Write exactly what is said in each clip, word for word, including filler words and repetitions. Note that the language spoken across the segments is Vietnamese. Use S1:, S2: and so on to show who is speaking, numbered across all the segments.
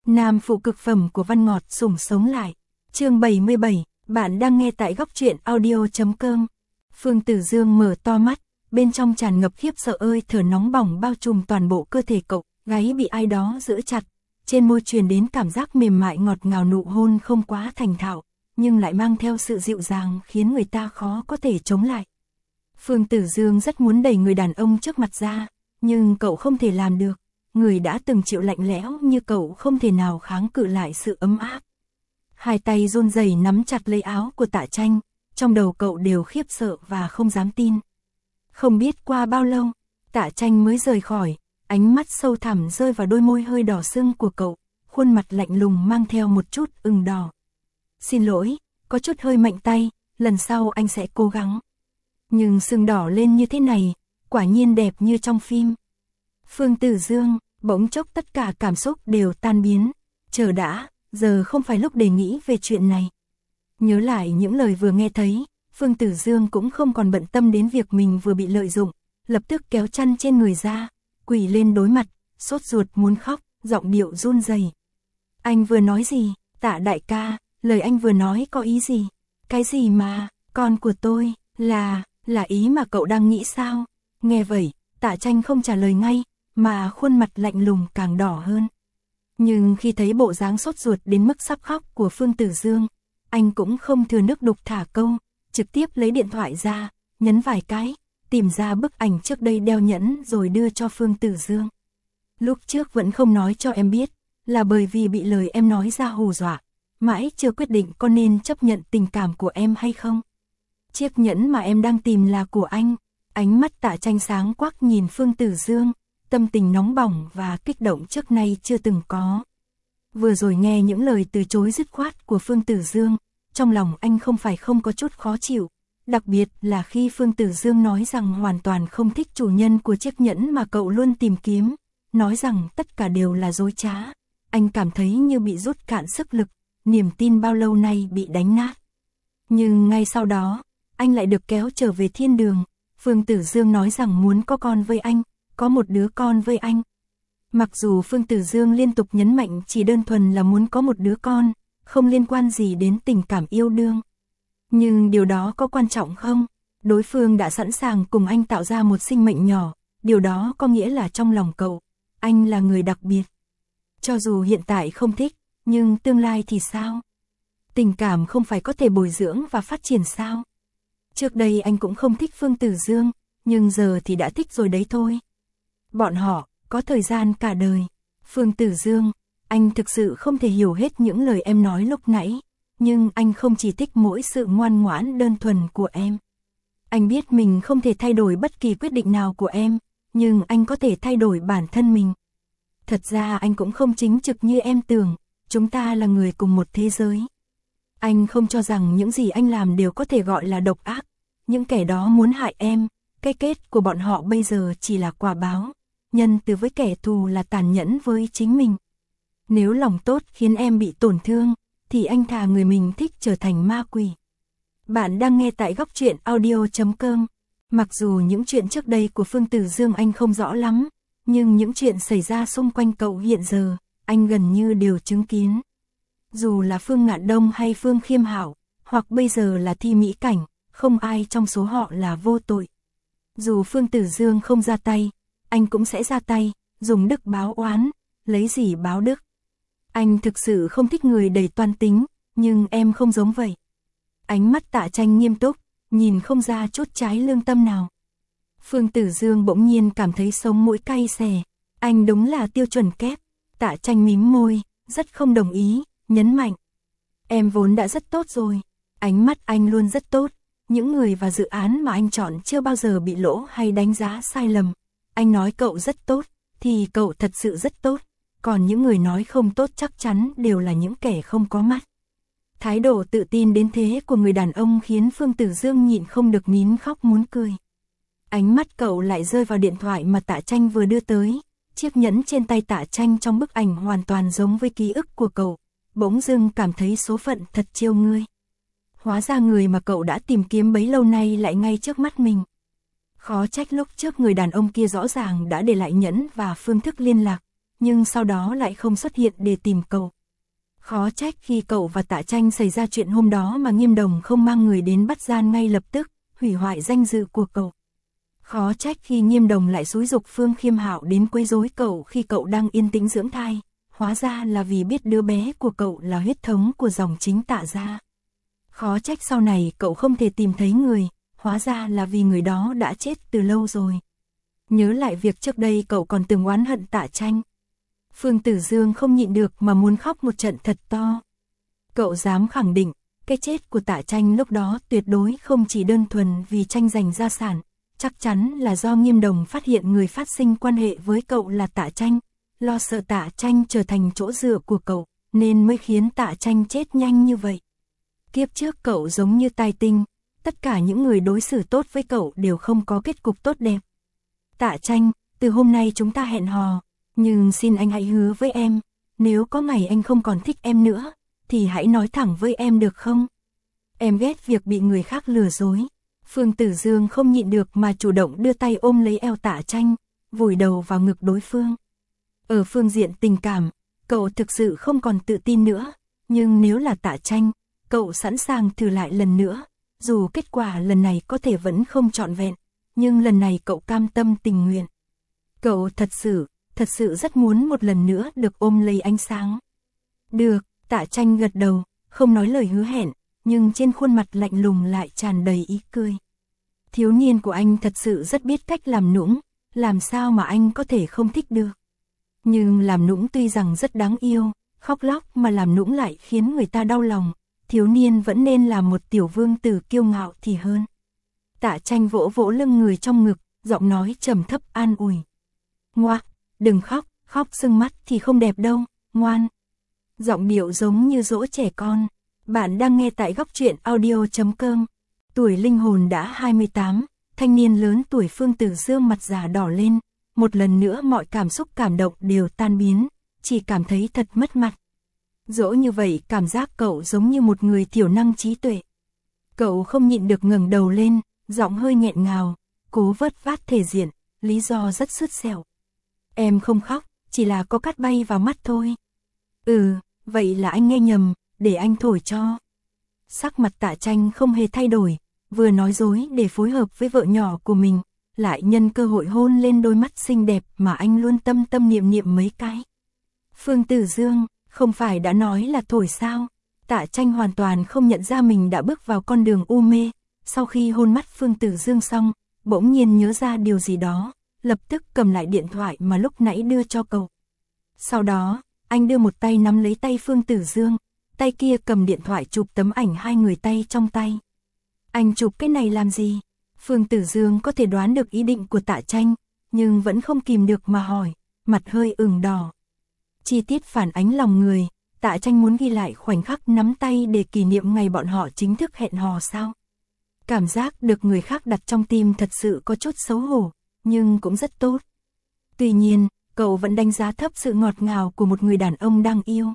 S1: Nam phụ cực phẩm của Văn Ngọt sủng sống lại. Chương bảy mươi bảy, bạn đang nghe tại góc truyện audio chấm com. Phương Tử Dương mở to mắt, bên trong tràn ngập khiếp sợ ơi thở nóng bỏng bao trùm toàn bộ cơ thể cậu, gáy bị ai đó giữ chặt, trên môi truyền đến cảm giác mềm mại ngọt ngào, nụ hôn không quá thành thạo, nhưng lại mang theo sự dịu dàng khiến người ta khó có thể chống lại. Phương Tử Dương rất muốn đẩy người đàn ông trước mặt ra, nhưng cậu không thể làm được, người đã từng chịu lạnh lẽo như cậu không thể nào kháng cự lại sự ấm áp. Hai tay run rẩy nắm chặt lấy áo của Tạ Tranh, trong đầu cậu đều khiếp sợ và không dám tin. Không biết qua bao lâu, Tạ Tranh mới rời khỏi, ánh mắt sâu thẳm rơi vào đôi môi hơi đỏ sưng của cậu, khuôn mặt lạnh lùng mang theo một chút ửng đỏ. Xin lỗi, có chút hơi mạnh tay, lần sau anh sẽ cố gắng. Nhưng sưng đỏ lên như thế này, quả nhiên đẹp như trong phim. Phương Tử Dương, bỗng chốc tất cả cảm xúc đều tan biến. Chờ đã, giờ không phải lúc để nghĩ về chuyện này. Nhớ lại những lời vừa nghe thấy, Phương Tử Dương cũng không còn bận tâm đến việc mình vừa bị lợi dụng, lập tức kéo chăn trên người ra, quỳ lên đối mặt, sốt ruột muốn khóc, giọng điệu run rẩy. Anh vừa nói gì, Tạ đại ca, lời anh vừa nói có ý gì? Cái gì mà, con của tôi, là, là ý mà cậu đang nghĩ sao? Nghe vậy, Tạ Tranh không trả lời ngay, mà khuôn mặt lạnh lùng càng đỏ hơn. Nhưng khi thấy bộ dáng sốt ruột đến mức sắp khóc của Phương Tử Dương, anh cũng không thừa nước đục thả câu, trực tiếp lấy điện thoại ra, nhấn vài cái, tìm ra bức ảnh trước đây đeo nhẫn rồi đưa cho Phương Tử Dương. Lúc trước vẫn không nói cho em biết, là bởi vì bị lời em nói ra hù dọa, mãi chưa quyết định có nên chấp nhận tình cảm của em hay không. Chiếc nhẫn mà em đang tìm là của anh. Ánh mắt Tạ Tranh sáng quắc nhìn Phương Tử Dương, tâm tình nóng bỏng và kích động trước nay chưa từng có. Vừa rồi nghe những lời từ chối dứt khoát của Phương Tử Dương, trong lòng anh không phải không có chút khó chịu, đặc biệt là khi Phương Tử Dương nói rằng hoàn toàn không thích chủ nhân của chiếc nhẫn mà cậu luôn tìm kiếm, nói rằng tất cả đều là dối trá. Anh cảm thấy như bị rút cạn sức lực, niềm tin bao lâu nay bị đánh nát. Nhưng ngay sau đó, anh lại được kéo trở về thiên đường. Phương Tử Dương nói rằng muốn có con với anh, có một đứa con với anh. Mặc dù Phương Tử Dương liên tục nhấn mạnh chỉ đơn thuần là muốn có một đứa con, không liên quan gì đến tình cảm yêu đương. Nhưng điều đó có quan trọng không? Đối phương đã sẵn sàng cùng anh tạo ra một sinh mệnh nhỏ, điều đó có nghĩa là trong lòng cậu, anh là người đặc biệt. Cho dù hiện tại không thích, nhưng tương lai thì sao? Tình cảm không phải có thể bồi dưỡng và phát triển sao? Trước đây anh cũng không thích Phương Tử Dương, nhưng giờ thì đã thích rồi đấy thôi. Bọn họ, có thời gian cả đời. Phương Tử Dương, anh thực sự không thể hiểu hết những lời em nói lúc nãy, nhưng anh không chỉ thích mỗi sự ngoan ngoãn đơn thuần của em. Anh biết mình không thể thay đổi bất kỳ quyết định nào của em, nhưng anh có thể thay đổi bản thân mình. Thật ra anh cũng không chính trực như em tưởng, chúng ta là người cùng một thế giới. Anh không cho rằng những gì anh làm đều có thể gọi là độc ác. Những kẻ đó muốn hại em, cái kết của bọn họ bây giờ chỉ là quả báo. Nhân từ với kẻ thù là tàn nhẫn với chính mình. Nếu lòng tốt khiến em bị tổn thương, thì anh thà người mình thích trở thành ma quỷ. Bạn đang nghe tại góc truyện audio chấm com. Mặc dù những chuyện trước đây của Phương Tử Dương anh không rõ lắm, nhưng những chuyện xảy ra xung quanh cậu hiện giờ, anh gần như đều chứng kiến. Dù là Phương Ngạn Đông hay Phương Khiêm Hảo, hoặc bây giờ là Thi Mỹ Cảnh, không ai trong số họ là vô tội. Dù Phương Tử Dương không ra tay, anh cũng sẽ ra tay, dùng đức báo oán, lấy gì báo đức. Anh thực sự không thích người đầy toan tính, nhưng em không giống vậy. Ánh mắt Tạ Tranh nghiêm túc, nhìn không ra chút trái lương tâm nào. Phương Tử Dương bỗng nhiên cảm thấy sống mũi cay xè, anh đúng là tiêu chuẩn kép. Tạ Tranh mím môi, rất không đồng ý, nhấn mạnh. Em vốn đã rất tốt rồi, ánh mắt anh luôn rất tốt. Những người và dự án mà anh chọn chưa bao giờ bị lỗ hay đánh giá sai lầm. Anh nói cậu rất tốt, thì cậu thật sự rất tốt. Còn những người nói không tốt chắc chắn đều là những kẻ không có mắt. Thái độ tự tin đến thế của người đàn ông khiến Phương Tử Dương nhịn không được nín khóc muốn cười. Ánh mắt cậu lại rơi vào điện thoại mà Tạ Tranh vừa đưa tới. Chiếc nhẫn trên tay Tạ Tranh trong bức ảnh hoàn toàn giống với ký ức của cậu. Bỗng dưng cảm thấy số phận thật trêu ngươi. Hóa ra người mà cậu đã tìm kiếm bấy lâu nay lại ngay trước mắt mình. Khó trách lúc trước người đàn ông kia rõ ràng đã để lại nhẫn và phương thức liên lạc, nhưng sau đó lại không xuất hiện để tìm cậu. Khó trách khi cậu và Tạ Tranh xảy ra chuyện hôm đó mà Nghiêm Đồng không mang người đến bắt gian ngay lập tức, hủy hoại danh dự của cậu. Khó trách khi Nghiêm Đồng lại xúi giục Phương Khiêm Hạo đến quấy rối cậu khi cậu đang yên tĩnh dưỡng thai, hóa ra là vì biết đứa bé của cậu là huyết thống của dòng chính Tạ gia. Khó trách sau này cậu không thể tìm thấy người, hóa ra là vì người đó đã chết từ lâu rồi. Nhớ lại việc trước đây cậu còn từng oán hận Tạ Tranh. Phương Tử Dương không nhịn được mà muốn khóc một trận thật to. Cậu dám khẳng định, cái chết của Tạ Tranh lúc đó tuyệt đối không chỉ đơn thuần vì tranh giành gia sản, chắc chắn là do Nghiêm Đồng phát hiện người phát sinh quan hệ với cậu là Tạ Tranh, lo sợ Tạ Tranh trở thành chỗ dựa của cậu, nên mới khiến Tạ Tranh chết nhanh như vậy. Kiếp trước cậu giống như tai tinh, tất cả những người đối xử tốt với cậu đều không có kết cục tốt đẹp. Tạ Tranh, từ hôm nay chúng ta hẹn hò, nhưng xin anh hãy hứa với em, nếu có ngày anh không còn thích em nữa, thì hãy nói thẳng với em được không? Em ghét việc bị người khác lừa dối. Phương Tử Dương không nhịn được mà chủ động đưa tay ôm lấy eo Tạ Tranh, vùi đầu vào ngực đối phương. Ở phương diện tình cảm, cậu thực sự không còn tự tin nữa, nhưng nếu là Tạ Tranh, cậu sẵn sàng thử lại lần nữa, dù kết quả lần này có thể vẫn không trọn vẹn, nhưng lần này cậu cam tâm tình nguyện. Cậu thật sự, thật sự rất muốn một lần nữa được ôm lấy ánh sáng. Được, Tạ Tranh gật đầu, không nói lời hứa hẹn, nhưng trên khuôn mặt lạnh lùng lại tràn đầy ý cười. Thiếu niên của anh thật sự rất biết cách làm nũng, làm sao mà anh có thể không thích được. Nhưng làm nũng tuy rằng rất đáng yêu, khóc lóc mà làm nũng lại khiến người ta đau lòng, thiếu niên vẫn nên là một tiểu vương tử kiêu ngạo thì hơn. Tạ Tranh vỗ vỗ lưng người trong ngực, giọng nói trầm thấp an ủi. Ngoa, đừng khóc, khóc sưng mắt thì không đẹp đâu, ngoan. Giọng điệu giống như dỗ trẻ con. Bạn đang nghe tại góc truyện audio chấm com. Tuổi linh hồn đã hai mươi tám, thanh niên lớn tuổi Phương Tử Dương mặt già đỏ lên, một lần nữa mọi cảm xúc cảm động đều tan biến, chỉ cảm thấy thật mất mặt. Dỗ như vậy cảm giác cậu giống như một người thiểu năng trí tuệ. Cậu không nhịn được ngẩng đầu lên, giọng hơi nghẹn ngào, cố vớt vát thể diện, lý do rất sứt sẹo. Em không khóc, chỉ là có cát bay vào mắt thôi. Ừ, vậy là anh nghe nhầm, để anh thổi cho. Sắc mặt Tạ Tranh không hề thay đổi, vừa nói dối để phối hợp với vợ nhỏ của mình, lại nhân cơ hội hôn lên đôi mắt xinh đẹp mà anh luôn tâm tâm niệm niệm mấy cái. Phương Tử Dương, không phải đã nói là thổi sao? Tạ Tranh hoàn toàn không nhận ra mình đã bước vào con đường u mê, sau khi hôn mắt Phương Tử Dương xong, bỗng nhiên nhớ ra điều gì đó, lập tức cầm lại điện thoại mà lúc nãy đưa cho cậu. Sau đó, anh đưa một tay nắm lấy tay Phương Tử Dương, tay kia cầm điện thoại chụp tấm ảnh hai người tay trong tay. Anh chụp cái này làm gì? Phương Tử Dương có thể đoán được ý định của Tạ Tranh, nhưng vẫn không kìm được mà hỏi, mặt hơi ửng đỏ. Chi tiết phản ánh lòng người, Tạ Tranh muốn ghi lại khoảnh khắc nắm tay để kỷ niệm ngày bọn họ chính thức hẹn hò sao? Cảm giác được người khác đặt trong tim thật sự có chút xấu hổ, nhưng cũng rất tốt. Tuy nhiên, cậu vẫn đánh giá thấp sự ngọt ngào của một người đàn ông đang yêu.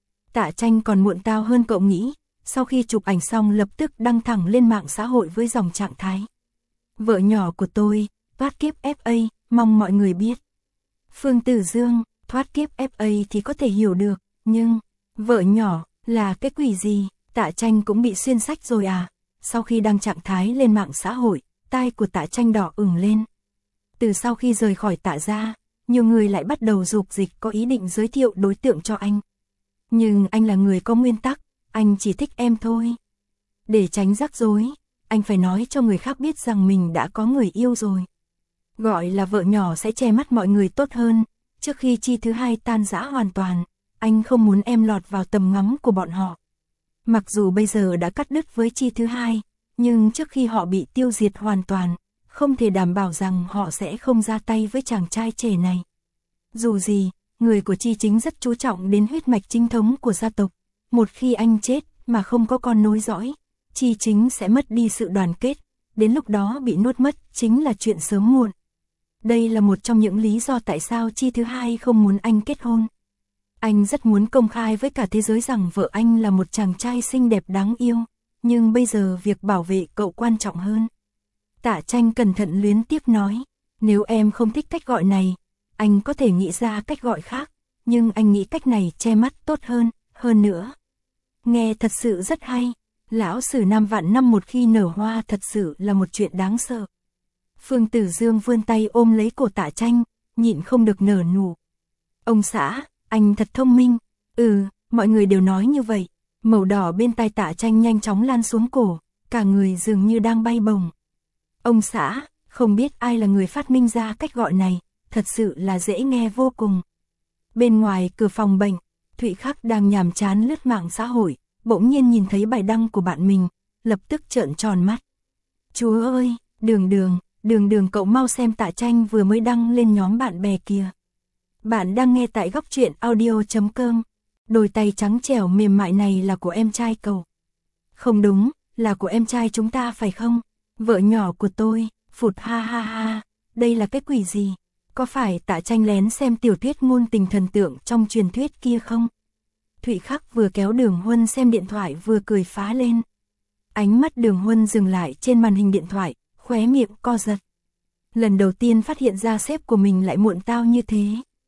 S1: Tạ Tranh còn muộn tao hơn cậu nghĩ, sau khi chụp ảnh xong lập tức đăng thẳng lên mạng xã hội với dòng trạng thái. Vợ nhỏ của tôi, thoát kiếp ép a, mong mọi người biết. Phương Tử Dương, thoát kiếp ép a thì có thể hiểu được, nhưng, vợ nhỏ, là cái quỷ gì? Tạ Tranh cũng bị xuyên sách rồi à? Sau khi đăng trạng thái lên mạng xã hội, tai của Tạ Tranh đỏ ửng lên. Từ sau khi rời khỏi Tạ gia, nhiều người lại bắt đầu dục dịch có ý định giới thiệu đối tượng cho anh. Nhưng anh là người có nguyên tắc, anh chỉ thích em thôi. Để tránh rắc rối, anh phải nói cho người khác biết rằng mình đã có người yêu rồi. Gọi là vợ nhỏ sẽ che mắt mọi người tốt hơn, trước khi Chi thứ hai tan rã hoàn toàn, anh không muốn em lọt vào tầm ngắm của bọn họ. Mặc dù bây giờ đã cắt đứt với Chi thứ hai, nhưng trước khi họ bị tiêu diệt hoàn toàn, không thể đảm bảo rằng họ sẽ không ra tay với chàng trai trẻ này. Dù gì, người của Chi chính rất chú trọng đến huyết mạch chính thống của gia tộc. Một khi anh chết mà không có con nối dõi, Chi chính sẽ mất đi sự đoàn kết, đến lúc đó bị nuốt mất chính là chuyện sớm muộn. Đây là một trong những lý do tại sao Chi thứ hai không muốn anh kết hôn. Anh rất muốn công khai với cả thế giới rằng vợ anh là một chàng trai xinh đẹp đáng yêu, nhưng bây giờ việc bảo vệ cậu quan trọng hơn. Tạ Tranh cẩn thận luyến tiếp nói, nếu em không thích cách gọi này, anh có thể nghĩ ra cách gọi khác. nhưng anh nghĩ cách này che mắt tốt hơn, hơn nữa. Nghe thật sự rất hay, lão sử nam vạn năm một khi nở hoa thật sự là một chuyện đáng sợ. Phương Tử Dương vươn tay ôm lấy cổ Tạ Tranh, nhịn không được nở nụ. Ông xã, anh thật thông minh. Ừ, mọi người đều nói như vậy. Màu đỏ bên tai Tạ Tranh nhanh chóng lan xuống cổ, cả người dường như đang bay bổng. Ông xã, không biết ai là người phát minh ra cách gọi này, thật sự là dễ nghe vô cùng. Bên ngoài cửa phòng bệnh, Thụy Khắc đang nhàm chán lướt mạng xã hội, bỗng nhiên nhìn thấy bài đăng của bạn mình, lập tức trợn tròn mắt. Chúa ơi, Đường Đường, Đường Đường cậu mau xem Tạ Tranh vừa mới đăng lên nhóm bạn bè kia. Bạn đang nghe tại góc truyện audio chấm com. Đôi tay trắng trẻo mềm mại này là của em trai cậu. Không đúng, là của em trai chúng ta phải không? Vợ nhỏ của tôi, phụt ha ha ha, đây là cái quỷ gì? Có phải Tạ Tranh lén xem tiểu thuyết ngôn tình thần tượng trong truyền thuyết kia không? Thụy Khắc vừa kéo Đường Huân xem điện thoại vừa cười phá lên. Ánh mắt Đường Huân dừng lại trên màn hình điện thoại, khóe miệng co giật. Lần đầu tiên phát hiện ra sếp của mình lại muộn tao như thế.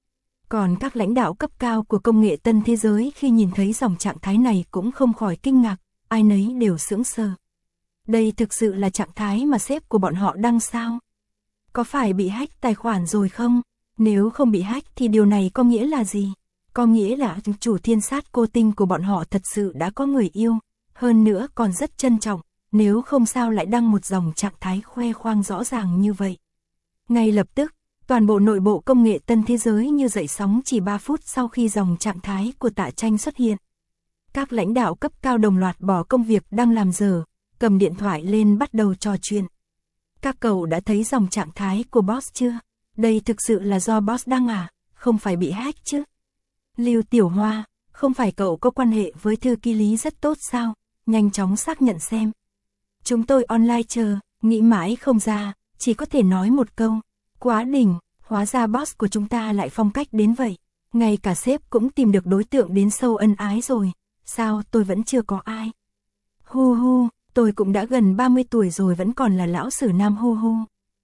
S1: Còn các lãnh đạo cấp cao của công nghệ tân thế giới khi nhìn thấy dòng trạng thái này cũng không khỏi kinh ngạc, ai nấy đều sững sờ. Đây thực sự là trạng thái mà sếp của bọn họ đăng sao? Có phải bị hack tài khoản rồi không? Nếu không bị hack thì điều này có nghĩa là gì? Có nghĩa là chủ thiên sát cô tinh của bọn họ thật sự đã có người yêu, hơn nữa còn rất trân trọng, nếu không sao lại đăng một dòng trạng thái khoe khoang rõ ràng như vậy. Ngay lập tức, toàn bộ nội bộ công nghệ tân thế giới như dậy sóng chỉ ba phút sau khi dòng trạng thái của Tạ Tranh xuất hiện. Các lãnh đạo cấp cao đồng loạt bỏ công việc đang làm giờ, cầm điện thoại lên bắt đầu trò chuyện. Các cậu đã thấy dòng trạng thái của boss chưa? Đây thực sự là do boss đăng à? Không phải bị hack chứ? Lưu Tiểu Hoa, không phải cậu có quan hệ với thư ký Lý rất tốt sao? Nhanh chóng xác nhận xem. Chúng tôi online chờ, nghĩ mãi không ra, chỉ có thể nói một câu. Quá đỉnh, hóa ra boss của chúng ta lại phong cách đến vậy. Ngay cả sếp cũng tìm được đối tượng đến sâu ân ái rồi. Sao tôi vẫn chưa có ai? Hu hu, tôi cũng đã gần ba mươi tuổi rồi vẫn còn là lão sử nam hu hu.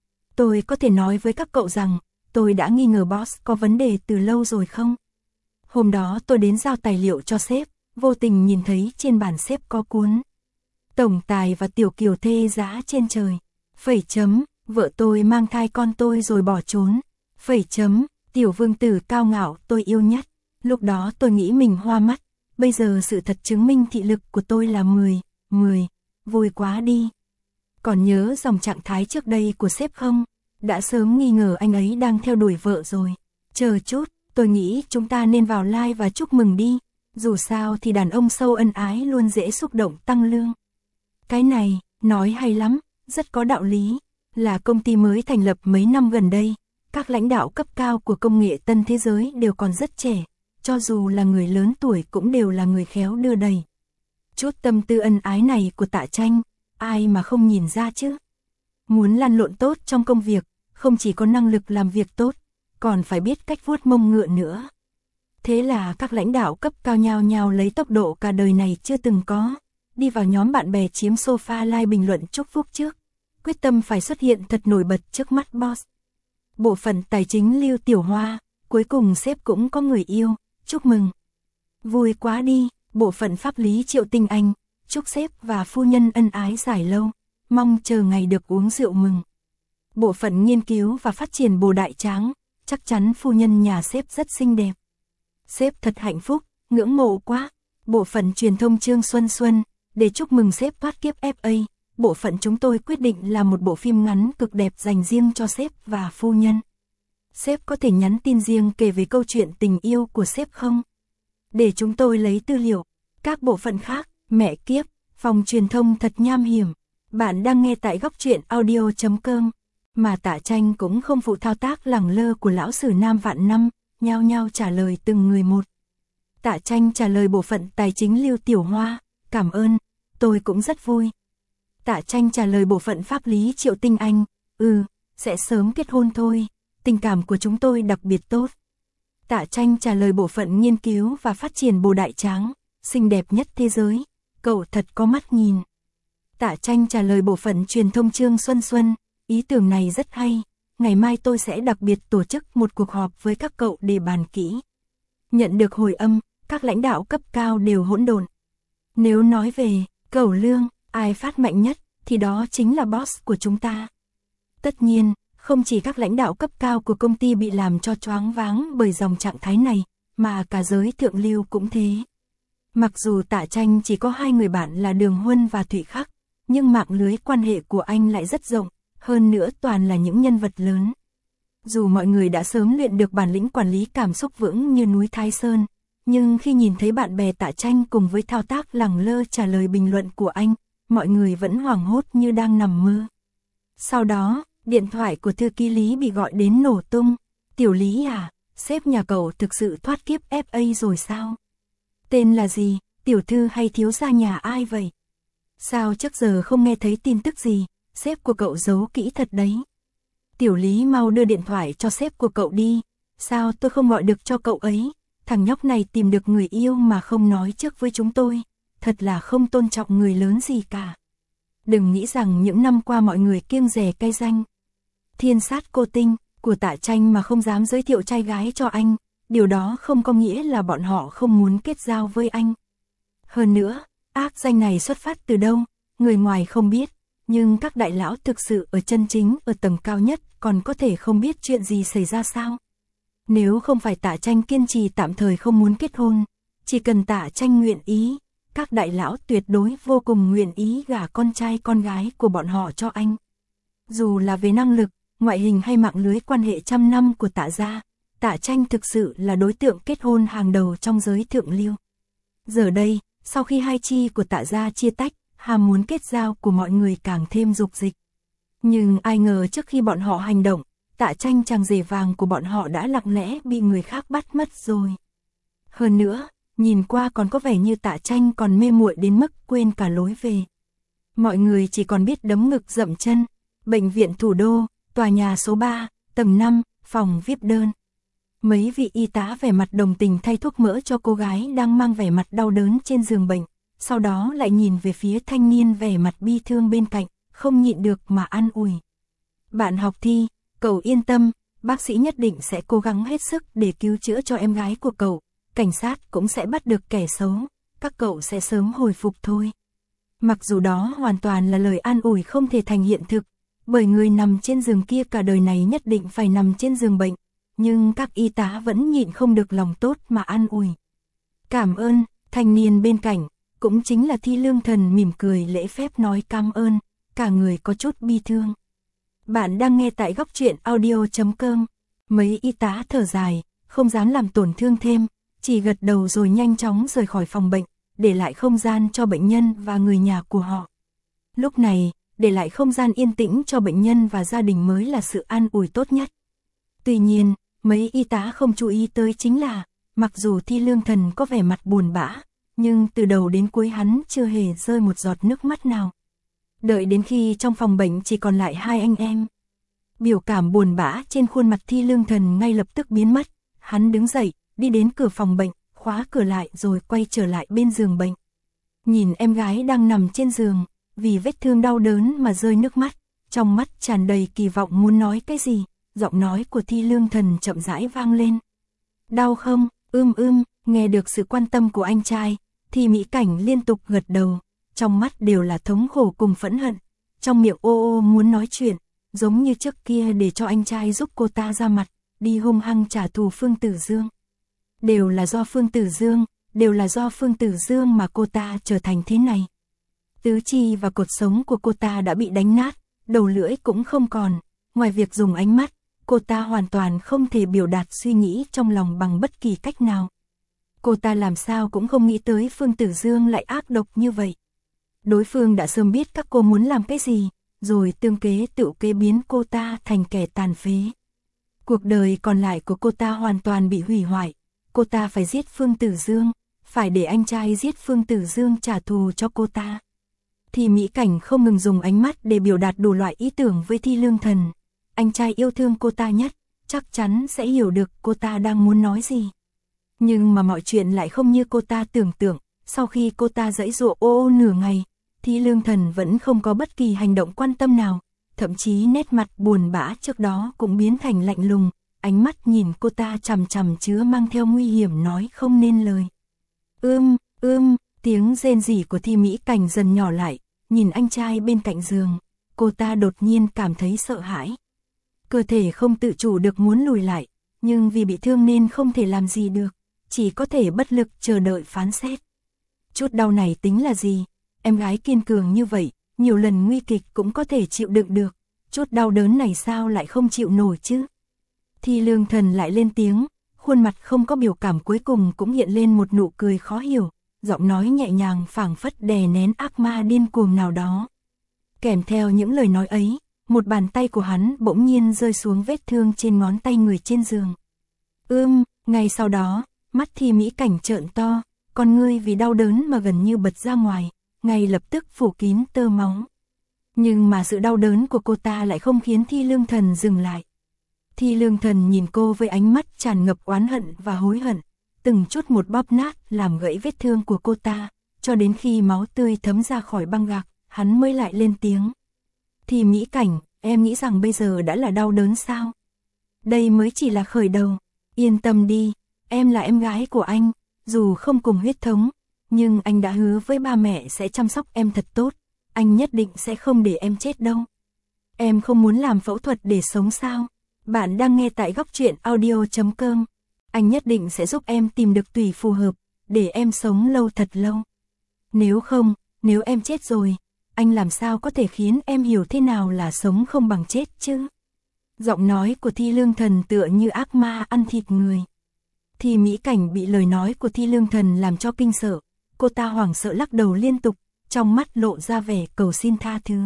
S1: Tôi có thể nói với các cậu rằng, tôi đã nghi ngờ boss có vấn đề từ lâu rồi không? Hôm đó tôi đến giao tài liệu cho sếp, vô tình nhìn thấy trên bàn sếp có cuốn Tổng tài và Tiểu Kiều thê giá trên trời. Phẩy chấm, vợ tôi mang thai con tôi rồi bỏ trốn. Phẩy chấm, Tiểu vương tử cao ngạo tôi yêu nhất. Lúc đó tôi nghĩ mình hoa mắt, bây giờ sự thật chứng minh thị lực của tôi là mười, mười, vui quá đi. Còn nhớ dòng trạng thái trước đây của sếp không? Đã sớm nghi ngờ anh ấy đang theo đuổi vợ rồi. Chờ chút, tôi nghĩ chúng ta nên vào live và chúc mừng đi. Dù sao thì đàn ông sâu ân ái luôn dễ xúc động tăng lương. Cái này, nói hay lắm, rất có đạo lý. Là công ty mới thành lập mấy năm gần đây. Các lãnh đạo cấp cao của công nghệ tân thế giới đều còn rất trẻ. Cho dù là người lớn tuổi cũng đều là người khéo đưa đẩy. Chút tâm tư ân ái này của Tạ Tranh, ai mà không nhìn ra chứ? Muốn lăn lộn tốt trong công việc, không chỉ có năng lực làm việc tốt, còn phải biết cách vuốt mông ngựa nữa. Thế là các lãnh đạo cấp cao nhao nhao lấy tốc độ cả đời này chưa từng có, đi vào nhóm bạn bè chiếm sofa like bình luận chúc phúc trước, quyết tâm phải xuất hiện thật nổi bật trước mắt boss. Bộ phận tài chính Lưu Tiểu Hoa, cuối cùng sếp cũng có người yêu, chúc mừng. Vui quá đi, bộ phận pháp lý Triệu Tinh Anh, chúc sếp và phu nhân ân ái dài lâu, mong chờ ngày được uống rượu mừng. Bộ phận nghiên cứu và phát triển Bồ Đại Tráng, chắc chắn phu nhân nhà sếp rất xinh đẹp. Sếp thật hạnh phúc, ngưỡng mộ quá. Bộ phận truyền thông Trương Xuân Xuân, để chúc mừng sếp thoát kiếp ép a, bộ phận chúng tôi quyết định làm một bộ phim ngắn cực đẹp dành riêng cho sếp và phu nhân. Sếp có thể nhắn tin riêng kể về câu chuyện tình yêu của sếp không? Để chúng tôi lấy tư liệu. Các bộ phận khác, mẹ kiếp, phòng truyền thông thật nham hiểm. Bạn đang nghe tại góc truyện audio chấm com. Mà Tạ Tranh cũng không phụ thao tác lẳng lơ của lão sử nam vạn năm, nhao nhao trả lời từng người một. Tạ Tranh trả lời bộ phận tài chính Lưu Tiểu Hoa, cảm ơn, tôi cũng rất vui. Tạ Tranh trả lời bộ phận pháp lý Triệu Tinh Anh, ừ, sẽ sớm kết hôn thôi, tình cảm của chúng tôi đặc biệt tốt. Tạ Tranh trả lời bộ phận nghiên cứu và phát triển Bồ Đại Tráng, xinh đẹp nhất thế giới, cậu thật có mắt nhìn. Tạ Tranh trả lời bộ phận truyền thông Trương Xuân Xuân, ý tưởng này rất hay, ngày mai tôi sẽ đặc biệt tổ chức một cuộc họp với các cậu để bàn kỹ. Nhận được hồi âm, các lãnh đạo cấp cao đều hỗn độn. Nếu nói về cẩu lương, ai phát mạnh nhất, thì đó chính là boss của chúng ta. Tất nhiên, không chỉ các lãnh đạo cấp cao của công ty bị làm cho choáng váng bởi dòng trạng thái này, mà cả giới thượng lưu cũng thế. Mặc dù Tạ Tranh chỉ có hai người bạn là Đường Huân và Thụy Khắc, nhưng mạng lưới quan hệ của anh lại rất rộng, hơn nữa toàn là những nhân vật lớn. Dù mọi người đã sớm luyện được bản lĩnh quản lý cảm xúc vững như núi Thái Sơn, nhưng khi nhìn thấy bạn bè Tạ Tranh cùng với thao tác lẳng lơ trả lời bình luận của anh, mọi người vẫn hoảng hốt như đang nằm mơ. Sau đó, điện thoại của thư ký Lý bị gọi đến nổ tung. Tiểu Lý à, sếp nhà cậu thực sự thoát kiếp ép a rồi sao? Tên là gì, tiểu thư hay thiếu gia nhà ai vậy? Sao trước giờ không nghe thấy tin tức gì, sếp của cậu giấu kỹ thật đấy. Tiểu Lý mau đưa điện thoại cho sếp của cậu đi, sao tôi không gọi được cho cậu ấy, thằng nhóc này tìm được người yêu mà không nói trước với chúng tôi, thật là không tôn trọng người lớn gì cả. Đừng nghĩ rằng những năm qua mọi người kiêng dè cay danh. Thiên sát cô tinh của Tạ Tranh mà không dám giới thiệu trai gái cho anh, điều đó không có nghĩa là bọn họ không muốn kết giao với anh. Hơn nữa, ác danh này xuất phát từ đâu, người ngoài không biết, nhưng các đại lão thực sự ở chân chính ở tầng cao nhất còn có thể không biết chuyện gì xảy ra sao. Nếu không phải Tạ Tranh kiên trì tạm thời không muốn kết hôn, chỉ cần Tạ Tranh nguyện ý, các đại lão tuyệt đối vô cùng nguyện ý gả con trai con gái của bọn họ cho anh. Dù là về năng lực, ngoại hình hay mạng lưới quan hệ trăm năm của Tạ gia, Tạ Tranh thực sự là đối tượng kết hôn hàng đầu trong giới thượng lưu. Giờ đây, sau khi hai chi của Tạ gia chia tách, ham muốn kết giao của mọi người càng thêm dục dịch. Nhưng ai ngờ trước khi bọn họ hành động, Tạ Tranh chàng rể vàng của bọn họ đã lặng lẽ bị người khác bắt mất rồi. Hơn nữa, nhìn qua còn có vẻ như Tạ Tranh còn mê muội đến mức quên cả lối về. Mọi người chỉ còn biết đấm ngực dậm chân. Bệnh viện thủ đô, tòa nhà số ba, tầng năm, phòng vi ai pi đơn. Mấy vị y tá vẻ mặt đồng tình thay thuốc mỡ cho cô gái đang mang vẻ mặt đau đớn trên giường bệnh, sau đó lại nhìn về phía thanh niên vẻ mặt bi thương bên cạnh, không nhịn được mà an ủi. Bạn học thi, cậu yên tâm, bác sĩ nhất định sẽ cố gắng hết sức để cứu chữa cho em gái của cậu, cảnh sát cũng sẽ bắt được kẻ xấu, các cậu sẽ sớm hồi phục thôi. Mặc dù đó hoàn toàn là lời an ủi không thể thành hiện thực, bởi người nằm trên giường kia cả đời này nhất định phải nằm trên giường bệnh, nhưng các y tá vẫn nhịn không được lòng tốt mà an ủi. Cảm ơn, thanh niên bên cạnh, cũng chính là Thi Lương Thần mỉm cười lễ phép nói cảm ơn, cả người có chút bi thương. Bạn đang nghe tại góc truyện audio chấm com. Mấy y tá thở dài, không dám làm tổn thương thêm, chỉ gật đầu rồi nhanh chóng rời khỏi phòng bệnh, để lại không gian cho bệnh nhân và người nhà của họ. Lúc này, để lại không gian yên tĩnh cho bệnh nhân và gia đình mới là sự an ủi tốt nhất. Tuy nhiên, mấy y tá không chú ý tới chính là, mặc dù Thi Lương Thần có vẻ mặt buồn bã, nhưng từ đầu đến cuối hắn chưa hề rơi một giọt nước mắt nào. Đợi đến khi trong phòng bệnh chỉ còn lại hai anh em, biểu cảm buồn bã trên khuôn mặt Thi Lương Thần ngay lập tức biến mất, hắn đứng dậy, đi đến cửa phòng bệnh, khóa cửa lại rồi quay trở lại bên giường bệnh. Nhìn em gái đang nằm trên giường, vì vết thương đau đớn mà rơi nước mắt, trong mắt tràn đầy kỳ vọng muốn nói cái gì, giọng nói của Thi Lương Thần chậm rãi vang lên. Đau không, ưm ưm, nghe được sự quan tâm của anh trai, Thi Mỹ Cảnh liên tục gật đầu, trong mắt đều là thống khổ cùng phẫn hận, trong miệng ô ô muốn nói chuyện, giống như trước kia để cho anh trai giúp cô ta ra mặt, đi hung hăng trả thù Phương Tử Dương. Đều là do Phương Tử Dương, đều là do Phương Tử Dương mà cô ta trở thành thế này. Tứ chi và cột sống của cô ta đã bị đánh nát, đầu lưỡi cũng không còn, ngoài việc dùng ánh mắt, cô ta hoàn toàn không thể biểu đạt suy nghĩ trong lòng bằng bất kỳ cách nào. Cô ta làm sao cũng không nghĩ tới Phương Tử Dương lại ác độc như vậy. Đối phương đã sớm biết các cô muốn làm cái gì, rồi tương kế tự kế biến cô ta thành kẻ tàn phế. Cuộc đời còn lại của cô ta hoàn toàn bị hủy hoại, cô ta phải giết Phương Tử Dương, phải để anh trai giết Phương Tử Dương trả thù cho cô ta. Thì Mỹ Cảnh không ngừng dùng ánh mắt để biểu đạt đủ loại ý tưởng với Thi Lương Thần. Anh trai yêu thương cô ta nhất, chắc chắn sẽ hiểu được cô ta đang muốn nói gì. Nhưng mà mọi chuyện lại không như cô ta tưởng tượng, sau khi cô ta giãy giụa ô ô nửa ngày, Thi Lương Thần vẫn không có bất kỳ hành động quan tâm nào, thậm chí nét mặt buồn bã trước đó cũng biến thành lạnh lùng, ánh mắt nhìn cô ta chằm chằm chứa mang theo nguy hiểm nói không nên lời. Ưm, ưm, tiếng rên rỉ của Thi Mỹ Cảnh dần nhỏ lại, nhìn anh trai bên cạnh giường, cô ta đột nhiên cảm thấy sợ hãi. Cơ thể không tự chủ được muốn lùi lại, nhưng vì bị thương nên không thể làm gì được, chỉ có thể bất lực chờ đợi phán xét. Chút đau này tính là gì? Em gái kiên cường như vậy, nhiều lần nguy kịch cũng có thể chịu đựng được, chút đau đớn này sao lại không chịu nổi chứ? Thi Lương Thần lại lên tiếng, khuôn mặt không có biểu cảm cuối cùng cũng hiện lên một nụ cười khó hiểu, giọng nói nhẹ nhàng phảng phất đè nén ác ma điên cuồng nào đó. Kèm theo những lời nói ấy, một bàn tay của hắn bỗng nhiên rơi xuống vết thương trên ngón tay người trên giường. Ưm, ngay sau đó, mắt Thi Mỹ Cảnh trợn to, con ngươi vì đau đớn mà gần như bật ra ngoài, ngay lập tức phủ kín tơ máu. Nhưng mà sự đau đớn của cô ta lại không khiến Thi Lương Thần dừng lại. Thi Lương Thần nhìn cô với ánh mắt tràn ngập oán hận và hối hận, từng chút một bóp nát làm gãy vết thương của cô ta, cho đến khi máu tươi thấm ra khỏi băng gạc, hắn mới lại lên tiếng. Thi Mỹ Cảnh, em nghĩ rằng bây giờ đã là đau đớn sao? Đây mới chỉ là khởi đầu, yên tâm đi, em là em gái của anh, dù không cùng huyết thống, nhưng anh đã hứa với ba mẹ sẽ chăm sóc em thật tốt, anh nhất định sẽ không để em chết đâu. Em không muốn làm phẫu thuật để sống sao? Bạn đang nghe tại góc truyện audio chấm com. Anh nhất định sẽ giúp em tìm được tùy phù hợp, để em sống lâu thật lâu. Nếu không, nếu em chết rồi, anh làm sao có thể khiến em hiểu thế nào là sống không bằng chết chứ? Giọng nói của Thi Lương Thần tựa như ác ma ăn thịt người. Thi Mỹ Cảnh bị lời nói của Thi Lương Thần làm cho kinh sợ, cô ta hoảng sợ lắc đầu liên tục, trong mắt lộ ra vẻ cầu xin tha thứ.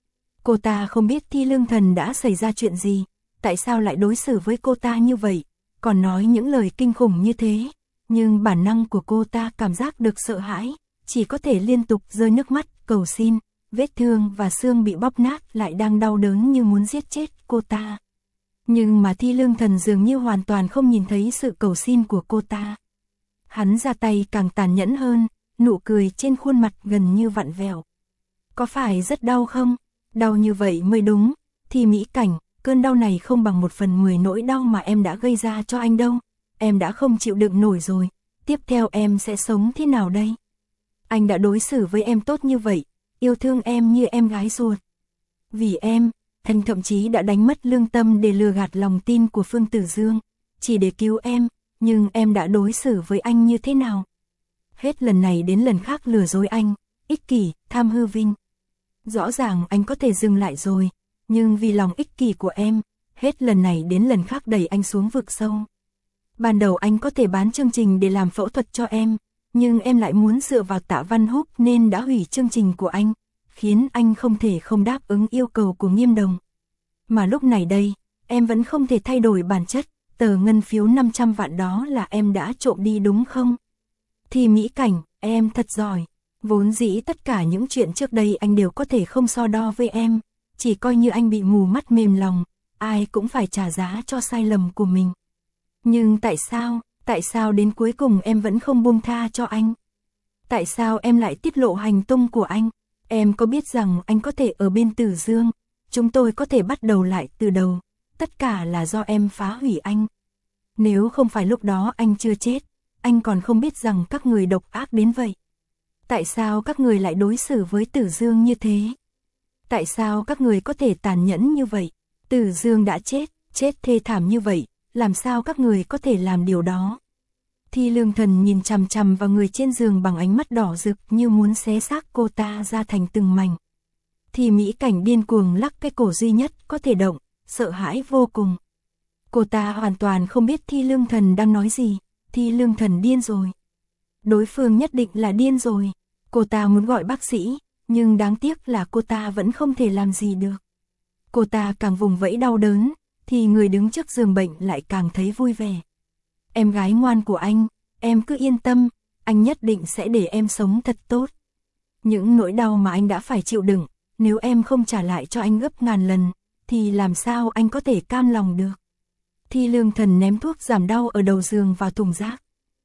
S1: Cô ta không biết Thi Lương Thần đã xảy ra chuyện gì, tại sao lại đối xử với cô ta như vậy, còn nói những lời kinh khủng như thế, nhưng bản năng của cô ta cảm giác được sợ hãi, chỉ có thể liên tục rơi nước mắt cầu xin, vết thương và xương bị bóp nát lại đang đau đớn như muốn giết chết cô ta. Nhưng mà Thi Lương Thần dường như hoàn toàn không nhìn thấy sự cầu xin của cô ta. Hắn ra tay càng tàn nhẫn hơn, nụ cười trên khuôn mặt gần như vặn vẹo. Có phải rất đau không? Đau như vậy mới đúng, Thi Mỹ Cảnh, cơn đau này không bằng một phần mười nỗi đau mà em đã gây ra cho anh đâu. Em đã không chịu đựng nổi rồi, tiếp theo em sẽ sống thế nào đây? Anh đã đối xử với em tốt như vậy, yêu thương em như em gái ruột. Vì em, anh thậm chí đã đánh mất lương tâm để lừa gạt lòng tin của Phương Tử Dương, chỉ để cứu em, nhưng em đã đối xử với anh như thế nào? Hết lần này đến lần khác lừa dối anh, ích kỷ, tham hư vinh. Rõ ràng anh có thể dừng lại rồi, nhưng vì lòng ích kỷ của em, hết lần này đến lần khác đẩy anh xuống vực sâu. Ban đầu anh có thể bán chương trình để làm phẫu thuật cho em, nhưng em lại muốn dựa vào Tạ Văn Húc nên đã hủy chương trình của anh, khiến anh không thể không đáp ứng yêu cầu của Nghiêm Đồng. Mà lúc này đây, em vẫn không thể thay đổi bản chất, tờ ngân phiếu năm trăm vạn đó là em đã trộm đi đúng không? Thi Mỹ Cảnh, em thật giỏi, vốn dĩ tất cả những chuyện trước đây anh đều có thể không so đo với em, chỉ coi như anh bị mù mắt mềm lòng, ai cũng phải trả giá cho sai lầm của mình. Nhưng tại sao, tại sao đến cuối cùng em vẫn không buông tha cho anh? Tại sao em lại tiết lộ hành tung của anh? Em có biết rằng anh có thể ở bên Tử Dương, chúng tôi có thể bắt đầu lại từ đầu, tất cả là do em phá hủy anh. Nếu không phải lúc đó anh chưa chết, anh còn không biết rằng các người độc ác đến vậy. Tại sao các người lại đối xử với Tử Dương như thế? Tại sao các người có thể tàn nhẫn như vậy? Tử Dương đã chết, chết thê thảm như vậy, làm sao các người có thể làm điều đó? Thi Lương Thần nhìn chằm chằm vào người trên giường bằng ánh mắt đỏ rực như muốn xé xác cô ta ra thành từng mảnh. Thi Mỹ Cảnh điên cuồng lắc cái cổ duy nhất có thể động, sợ hãi vô cùng. Cô ta hoàn toàn không biết Thi Lương Thần đang nói gì, Thi Lương Thần điên rồi. Đối phương nhất định là điên rồi, cô ta muốn gọi bác sĩ, nhưng đáng tiếc là cô ta vẫn không thể làm gì được. Cô ta càng vùng vẫy đau đớn, thì người đứng trước giường bệnh lại càng thấy vui vẻ. Em gái ngoan của anh, em cứ yên tâm, anh nhất định sẽ để em sống thật tốt. Những nỗi đau mà anh đã phải chịu đựng, nếu em không trả lại cho anh gấp ngàn lần, thì làm sao anh có thể cam lòng được? Thi Lương Thần ném thuốc giảm đau ở đầu giường vào thùng rác.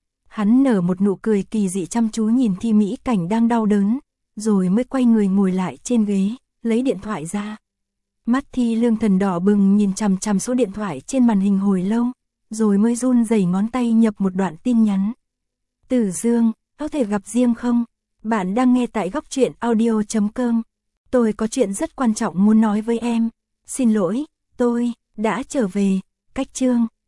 S1: Hắn nở một nụ cười kỳ dị chăm chú nhìn Thi Mỹ Cảnh đang đau đớn, rồi mới quay người ngồi lại trên ghế, lấy điện thoại ra. Mắt Thi Lương Thần đỏ bừng nhìn chằm chằm số điện thoại trên màn hình hồi lâu, rồi mới run rẩy ngón tay nhập một đoạn tin nhắn. Tử Dương, có thể gặp riêng không? Bạn đang nghe tại góc truyện audio chấm com. Tôi có chuyện rất quan trọng muốn nói với em. Xin lỗi, tôi đã trở về. Cách chương